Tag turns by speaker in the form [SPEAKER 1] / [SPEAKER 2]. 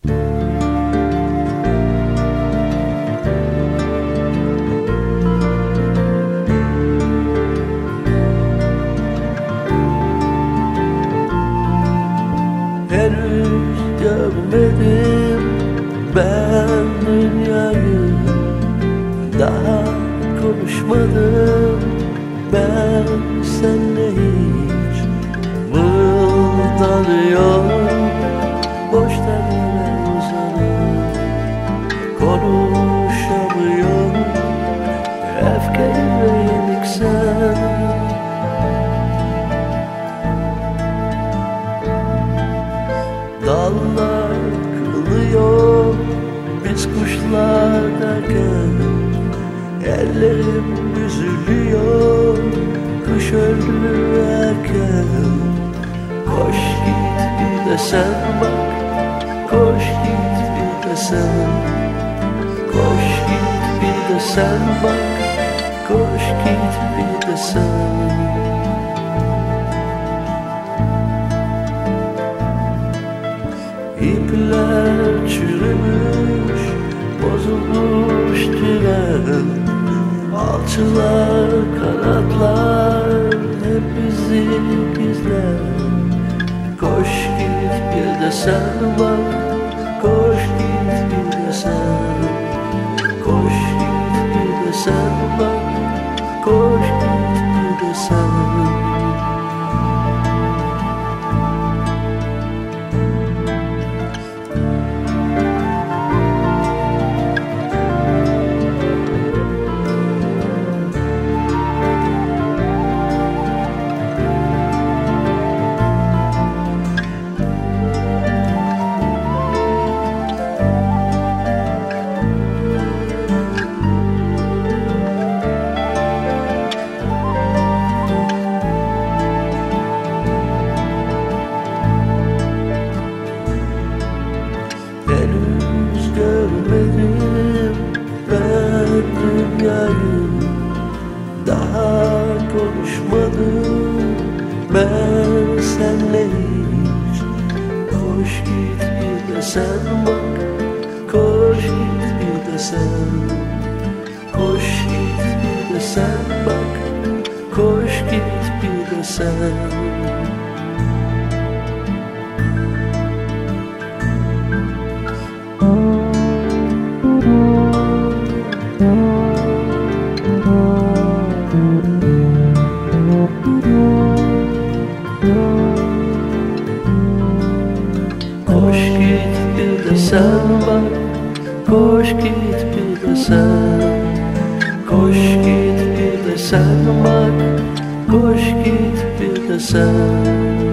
[SPEAKER 1] Henüz görmedim ben dünyayı, daha konuşmadım ben seninle hiç. Mırıldanıyor boşta gelen uzanıp, konuşamıyorum öfkeyle yenik sen. Dallar kırılıyor biz kuşlar derken, ellerim üzülüyor kış öldü erken. Koş git bir de sen bak, koş git bir de sen. Koş git bir de sen bak, koş git bir de sen. İpler çürümüş, bozulmuş tren, alçılar, kanatlar hep bizi izler. Koş git bir de sen bak, koş git bir de sen. Koş git bir de sen bak, koş git bir de sen. Henüz görmedim ben dünyayı, daha konuşmadım ben seninle hiç. Koş git bir de sen bak, koş git bir de sen. Koş git bir de sen bak, koş git bir de sen. Koş git bir de sen bak, koş git bir de sen. Koş git bir de sen bak, koş git bir de sen.